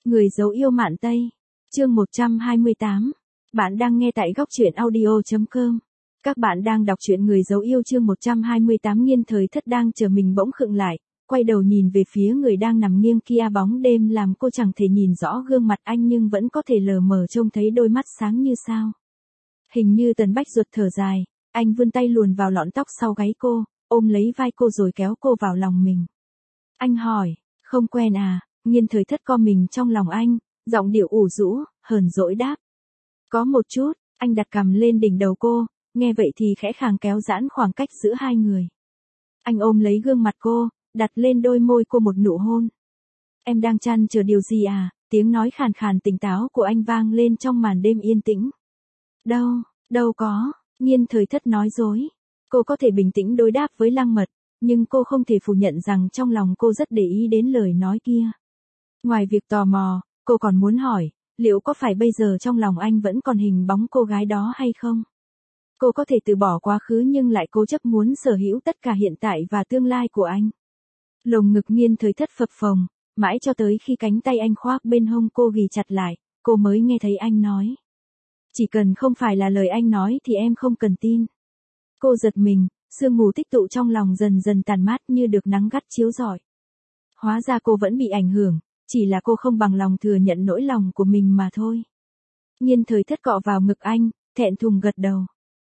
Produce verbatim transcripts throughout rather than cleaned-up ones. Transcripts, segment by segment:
Người dấu yêu Mạn Tây. Chương một trăm hai mươi tám. Bạn đang nghe tại góc truyện audio chấm com. Các bạn đang đọc truyện Người dấu yêu chương một trăm hai mươi tám. Nghiên Thời Thất đang chờ mình bỗng khựng lại, quay đầu nhìn về phía người đang nằm nghiêng kia. Bóng đêm làm cô chẳng thể nhìn rõ gương mặt anh nhưng vẫn có thể lờ mờ trông thấy đôi mắt sáng như sao. Hình như Tần Bách Duật thở dài, anh vươn tay luồn vào lọn tóc sau gáy cô, ôm lấy vai cô rồi kéo cô vào lòng mình. Anh hỏi, không quen à? Nghiên Thời Thất co mình trong lòng anh, giọng điệu ủ rũ, hờn dỗi đáp. Có một chút. Anh đặt cằm lên đỉnh đầu cô, nghe vậy thì khẽ khàng kéo giãn khoảng cách giữa hai người. Anh ôm lấy gương mặt cô, đặt lên đôi môi cô một nụ hôn. Em đang trăn chờ điều gì à? Tiếng nói khàn khàn tỉnh táo của anh vang lên trong màn đêm yên tĩnh. Đâu, đâu có. Nghiên Thời Thất nói dối. Cô có thể bình tĩnh đối đáp với Lăng Mật, nhưng cô không thể phủ nhận rằng trong lòng cô rất để ý đến lời nói kia. Ngoài việc tò mò, cô còn muốn hỏi, liệu có phải bây giờ trong lòng anh vẫn còn hình bóng cô gái đó hay không? Cô có thể từ bỏ quá khứ nhưng lại cố chấp muốn sở hữu tất cả hiện tại và tương lai của anh. Lồng ngực Nghiên Thời Thất phập phồng, mãi cho tới khi cánh tay anh khoác bên hông cô ghì chặt lại, cô mới nghe thấy anh nói. Chỉ cần không phải là lời anh nói thì em không cần tin. Cô giật mình, sương mù tích tụ trong lòng dần dần tàn mát như được nắng gắt chiếu rọi. Hóa ra cô vẫn bị ảnh hưởng, chỉ là cô không bằng lòng thừa nhận nỗi lòng của mình mà thôi. Nghiên Thời Thất cọ vào ngực anh, thẹn thùng gật đầu.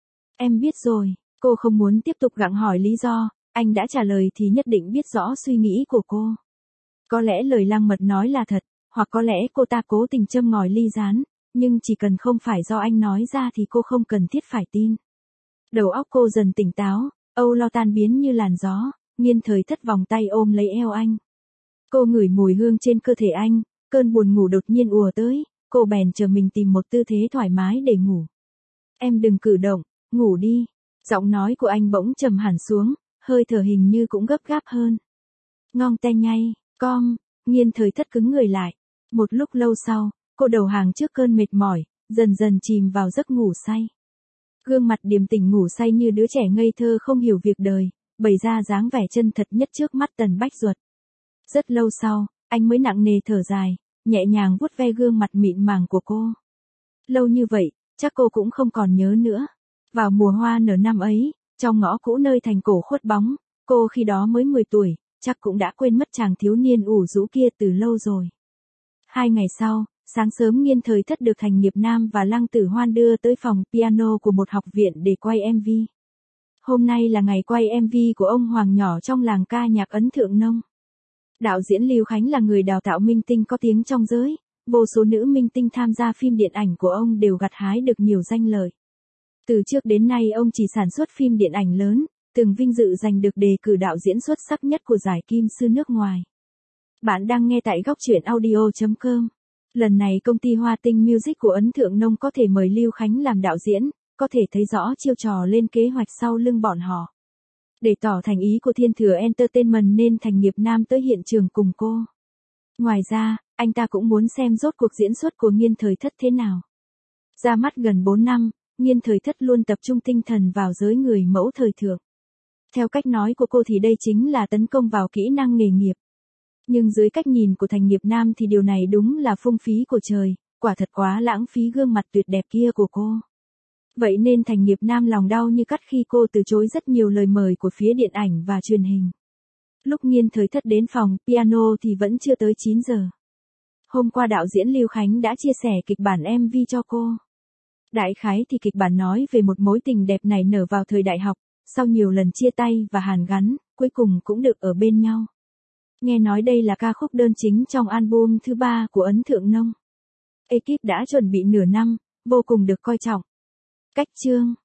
Em biết rồi. Cô không muốn tiếp tục gặng hỏi lý do, anh đã trả lời thì nhất định biết rõ suy nghĩ của cô. Có lẽ lời Lăng Mật nói là thật, hoặc có lẽ cô ta cố tình châm ngòi ly gián, nhưng chỉ cần không phải do anh nói ra thì cô không cần thiết phải tin. Đầu óc cô dần tỉnh táo, âu lo tan biến như làn gió. Nghiên Thời Thất vòng tay ôm lấy eo anh. Cô ngửi mùi hương trên cơ thể anh, cơn buồn ngủ đột nhiên ùa tới, cô bèn chờ mình tìm một tư thế thoải mái để ngủ. Em đừng cử động, ngủ đi. Giọng nói của anh bỗng trầm hẳn xuống, hơi thở hình như cũng gấp gáp hơn. Ngong te nhay, com. Nghiên Thời Thất cứng người lại. Một lúc lâu sau, cô đầu hàng trước cơn mệt mỏi, dần dần chìm vào giấc ngủ say. Gương mặt điềm tĩnh ngủ say như đứa trẻ ngây thơ không hiểu việc đời, bày ra dáng vẻ chân thật nhất trước mắt Tần Bách Duật. Rất lâu sau, anh mới nặng nề thở dài, nhẹ nhàng vuốt ve gương mặt mịn màng của cô. Lâu như vậy, chắc cô cũng không còn nhớ nữa. Vào mùa hoa nở năm ấy, trong ngõ cũ nơi thành cổ khuất bóng, cô khi đó mới mười tuổi, chắc cũng đã quên mất chàng thiếu niên ủ rũ kia từ lâu rồi. Hai ngày sau, sáng sớm Nghiên Thời Thất được Thành Nghiệp Nam và Lăng Tử Hoan đưa tới phòng piano của một học viện để quay em vê. Hôm nay là ngày quay em vê của ông Hoàng nhỏ trong làng ca nhạc Ấn Thượng Nông. Đạo diễn Lưu Khánh là người đào tạo minh tinh có tiếng trong giới, vô số nữ minh tinh tham gia phim điện ảnh của ông đều gặt hái được nhiều danh lợi. Từ trước đến nay ông chỉ sản xuất phim điện ảnh lớn, từng vinh dự giành được đề cử đạo diễn xuất sắc nhất của giải Kim Sư nước ngoài. Bạn đang nghe tại góc truyện audio chấm com. Lần này công ty Hoa Tinh Music của Ấn Thượng Nông có thể mời Lưu Khánh làm đạo diễn, có thể thấy rõ chiêu trò lên kế hoạch sau lưng bọn họ. Để tỏ thành ý của Thiên Thừa Entertainment nên Thành Nghiệp Nam tới hiện trường cùng cô. Ngoài ra, anh ta cũng muốn xem rốt cuộc diễn xuất của Nghiên Thời Thất thế nào. Ra mắt gần bốn năm, Nghiên Thời Thất luôn tập trung tinh thần vào giới người mẫu thời thượng. Theo cách nói của cô thì đây chính là tấn công vào kỹ năng nghề nghiệp. Nhưng dưới cách nhìn của Thành Nghiệp Nam thì điều này đúng là phung phí của trời, quả thật quá lãng phí gương mặt tuyệt đẹp kia của cô. Vậy nên Thành Nghiệp Nam lòng đau như cắt khi cô từ chối rất nhiều lời mời của phía điện ảnh và truyền hình. Lúc Nghiên Thời Thất đến phòng piano thì vẫn chưa tới chín giờ. Hôm qua đạo diễn Lưu Khánh đã chia sẻ kịch bản em vê cho cô. Đại khái thì kịch bản nói về một mối tình đẹp nảy nở vào thời đại học, sau nhiều lần chia tay và hàn gắn, cuối cùng cũng được ở bên nhau. Nghe nói đây là ca khúc đơn chính trong album thứ ba của Ấn Thượng Nông. Ekip đã chuẩn bị nửa năm, vô cùng được coi trọng. Cách chương